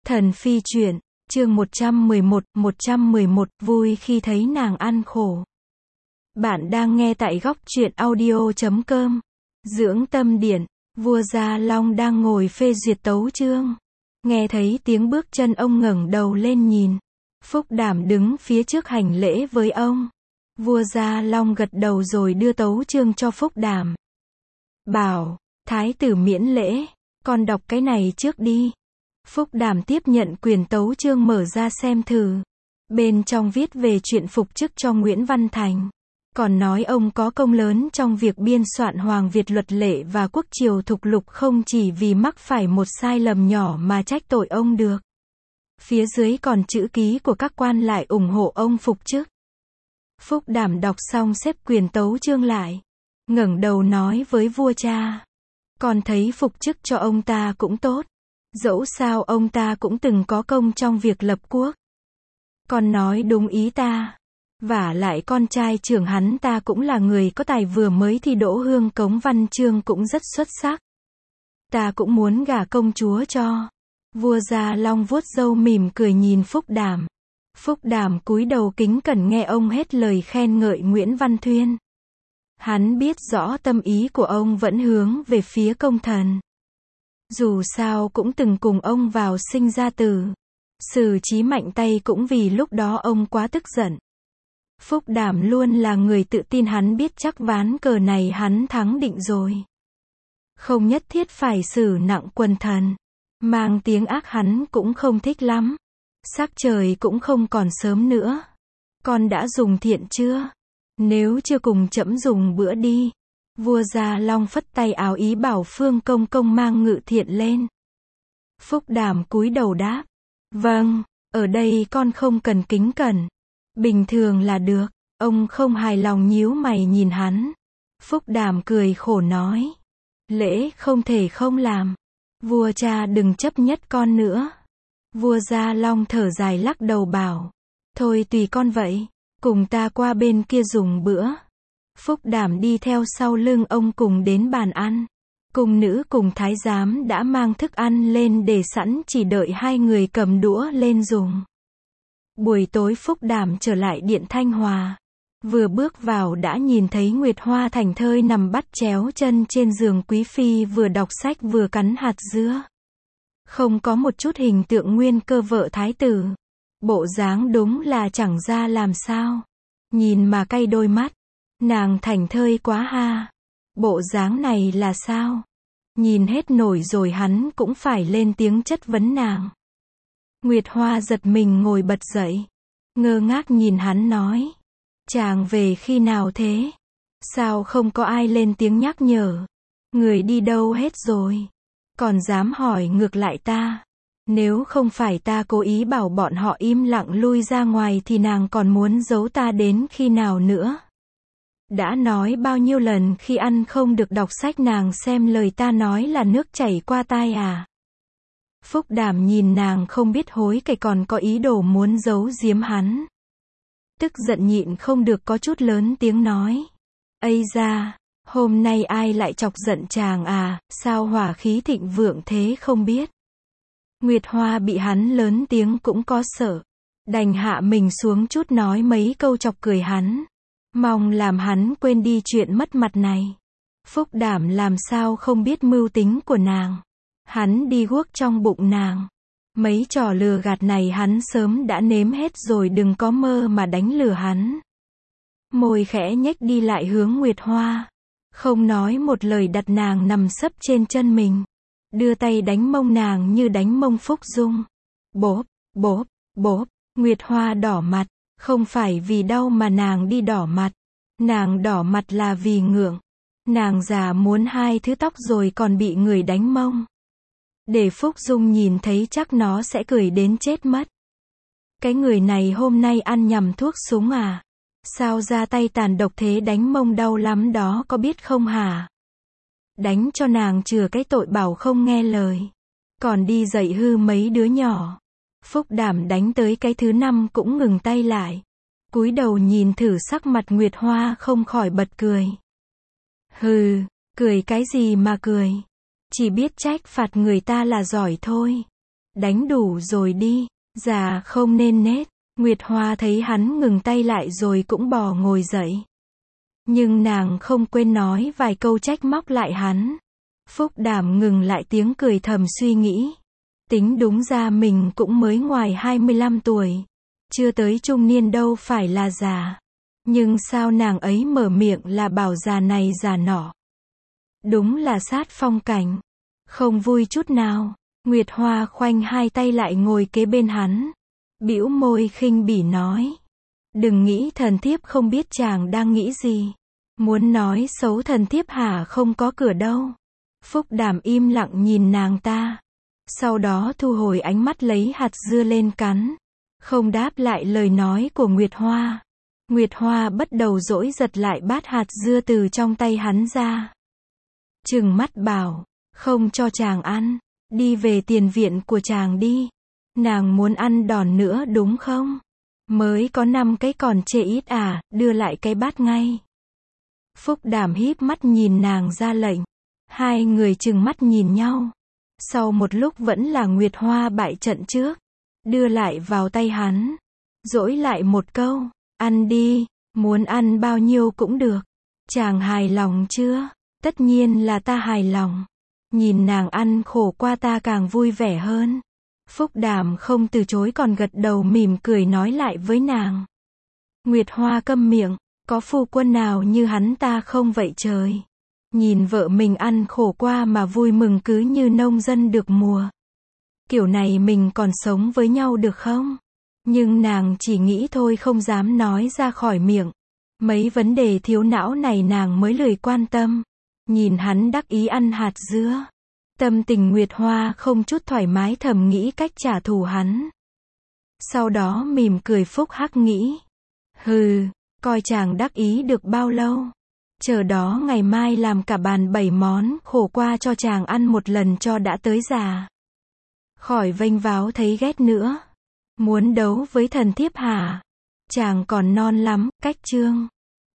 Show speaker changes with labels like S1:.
S1: Thần phi chuyện, chương 111, vui khi thấy nàng ăn khổ. Bạn đang nghe tại góc truyện audio.com. Dưỡng tâm điển, vua Gia Long đang ngồi phê duyệt tấu chương. Nghe thấy tiếng bước chân ông ngẩng đầu lên nhìn. Phúc Đảm đứng phía trước hành lễ với ông. Vua Gia Long gật đầu rồi đưa tấu chương cho Phúc Đảm. Bảo, thái tử miễn lễ, con đọc cái này trước đi. Phúc Đảm tiếp nhận quyền tấu chương mở ra xem thử. Bên trong viết về chuyện phục chức cho Nguyễn Văn Thành. Còn nói ông có công lớn trong việc biên soạn Hoàng Việt luật lệ và quốc triều thục lục, không chỉ vì mắc phải một sai lầm nhỏ mà trách tội ông được. Phía dưới còn chữ ký của các quan lại ủng hộ ông phục chức. Phúc Đảm đọc xong xếp quyền tấu chương lại. Ngẩng đầu nói với vua cha. Con thấy phục chức cho ông ta cũng tốt. Dẫu sao ông ta cũng từng có công trong việc lập quốc. Con nói đúng ý ta. Vả lại con trai trưởng hắn ta cũng là người có tài, vừa mới thi đỗ hương cống văn chương cũng rất xuất sắc. Ta cũng muốn gả công chúa cho. Vua Gia Long vuốt râu mỉm cười nhìn Phúc Đảm. Phúc Đảm cúi đầu kính cẩn nghe ông hết lời khen ngợi Nguyễn Văn Thuyên. Hắn biết rõ tâm ý của ông vẫn hướng về phía công thần. Dù sao cũng từng cùng ông vào sinh ra tử. Sử Chí mạnh tay cũng vì lúc đó ông quá tức giận. Phúc Đảm luôn là người tự tin, hắn biết chắc ván cờ này hắn thắng định rồi. Không nhất thiết phải xử nặng quần thần. Mang tiếng ác hắn cũng không thích lắm. Sắc trời cũng không còn sớm nữa. Con đã dùng thiện chưa? Nếu chưa cùng trẫm dùng bữa đi. Vua Gia Long phất tay áo ý bảo Phương Công Công mang ngự thiện lên. Phúc Đảm cúi đầu đáp. Vâng, ở đây con không cần kính cẩn. Bình thường là được. Ông không hài lòng nhíu mày nhìn hắn. Phúc Đảm cười khổ nói. Lễ không thể không làm. Vua cha đừng chấp nhất con nữa. Vua Gia Long thở dài lắc đầu bảo. Thôi tùy con vậy. Cùng ta qua bên kia dùng bữa. Phúc Đảm đi theo sau lưng ông cùng đến bàn ăn. Cung nữ cùng thái giám đã mang thức ăn lên để sẵn, chỉ đợi hai người cầm đũa lên dùng. Buổi tối Phúc Đảm trở lại điện Thanh Hòa. Vừa bước vào đã nhìn thấy Nguyệt Hoa thảnh thơi nằm bắt chéo chân trên giường quý phi, vừa đọc sách vừa cắn hạt dưa. Không có một chút hình tượng nguyên cơ vợ thái tử. Bộ dáng đúng là chẳng ra làm sao. Nhìn mà cay đôi mắt. Nàng thảnh thơi quá ha. Bộ dáng này là sao? Nhìn hết nổi rồi hắn cũng phải lên tiếng chất vấn nàng. Nguyệt Hoa giật mình ngồi bật dậy. Ngơ ngác nhìn hắn nói. Chàng về khi nào thế? Sao không có ai lên tiếng nhắc nhở? Người đi đâu hết rồi? Còn dám hỏi ngược lại ta? Nếu không phải ta cố ý bảo bọn họ im lặng lui ra ngoài thì nàng còn muốn giấu ta đến khi nào nữa? Đã nói bao nhiêu lần khi ăn không được đọc sách, nàng xem lời ta nói là nước chảy qua tai à? Phúc Đảm nhìn nàng không biết hối cải, còn có ý đồ muốn giấu giếm hắn. Tức giận nhịn không được có chút lớn tiếng nói. Ây da, hôm nay ai lại chọc giận chàng à, sao hỏa khí thịnh vượng thế không biết? Nguyệt Hoa bị hắn lớn tiếng cũng có sợ. Đành hạ mình xuống chút nói mấy câu chọc cười hắn. Mong làm hắn quên đi chuyện mất mặt này. Phúc Đảm làm sao không biết mưu tính của nàng. Hắn đi guốc trong bụng nàng. Mấy trò lừa gạt này hắn sớm đã nếm hết rồi, đừng có mơ mà đánh lừa hắn. Môi khẽ nhếch đi lại hướng Nguyệt Hoa. Không nói một lời đặt nàng nằm sấp trên chân mình. Đưa tay đánh mông nàng như đánh mông Phúc Dung. Bốp, bốp, bốp. Nguyệt Hoa đỏ mặt. Không phải vì đau mà nàng đi đỏ mặt. Nàng đỏ mặt là vì ngượng. Nàng già muốn hai thứ tóc rồi còn bị người đánh mông. Để Phúc Dung nhìn thấy chắc nó sẽ cười đến chết mất. Cái người này hôm nay ăn nhầm thuốc súng à? Sao ra tay tàn độc thế, đánh mông đau lắm đó có biết không hả? Đánh cho nàng chừa cái tội bảo không nghe lời. Còn đi dạy hư mấy đứa nhỏ. Phúc Đảm đánh tới cái thứ 5 cũng ngừng tay lại. Cúi đầu nhìn thử sắc mặt Nguyệt Hoa không khỏi bật cười. Hừ, cười cái gì mà cười? Chỉ biết trách phạt người ta là giỏi thôi. đánh đủ rồi đi, già không nên nết. Nguyệt Hoa thấy hắn ngừng tay lại rồi cũng bò ngồi dậy. Nhưng nàng không quên nói vài câu trách móc lại hắn. Phúc Đảm ngừng lại tiếng cười thầm suy nghĩ. Tính đúng ra mình cũng mới ngoài 25 tuổi. Chưa tới trung niên đâu phải là già. Nhưng sao nàng ấy mở miệng là bảo già này già nọ. Đúng là sát phong cảnh. Không vui chút nào. Nguyệt Hoa khoanh hai tay lại ngồi kế bên hắn. Bĩu môi khinh bỉ nói. Đừng nghĩ thần thiếp không biết chàng đang nghĩ gì. Muốn nói xấu thần thiếp hả, không có cửa đâu. Phúc Đảm im lặng nhìn nàng ta. Sau đó thu hồi ánh mắt lấy hạt dưa lên cắn. Không đáp lại lời nói của Nguyệt Hoa. Nguyệt Hoa bắt đầu dỗi giật lại bát hạt dưa từ trong tay hắn ra. Trừng mắt bảo, không cho chàng ăn, đi về tiền viện của chàng đi. Nàng muốn ăn đòn nữa đúng không? Mới có 5 cái còn chê ít à, đưa lại cái bát ngay. Phúc Đảm híp mắt nhìn nàng ra lệnh. Hai người trừng mắt nhìn nhau. Sau một lúc vẫn là Nguyệt Hoa bại trận trước. Đưa lại vào tay hắn. Dỗi lại một câu. Ăn đi, muốn ăn bao nhiêu cũng được. Chàng hài lòng chưa? Tất nhiên là ta hài lòng. Nhìn nàng ăn khổ qua ta càng vui vẻ hơn. Phúc Đảm không từ chối còn gật đầu mỉm cười nói lại với nàng. Nguyệt Hoa câm miệng. Có phu quân nào như hắn ta không vậy trời? Nhìn vợ mình ăn khổ qua mà vui mừng cứ như nông dân được mùa. Kiểu này mình còn sống với nhau được không? Nhưng nàng chỉ nghĩ thôi không dám nói ra khỏi miệng. Mấy vấn đề thiếu não này nàng mới lười quan tâm. Nhìn hắn đắc ý ăn hạt dưa. Tâm tình Nguyệt Hoa không chút thoải mái thầm nghĩ cách trả thù hắn. Sau đó mỉm cười phúc hắc nghĩ. Hừ, coi chàng đắc ý được bao lâu. Chờ đó ngày mai làm cả bàn 7 món khổ qua cho chàng ăn một lần cho đã tới già. Khỏi vênh váo thấy ghét nữa. Muốn đấu với thần thiếp hả? Chàng còn non lắm, cách chương.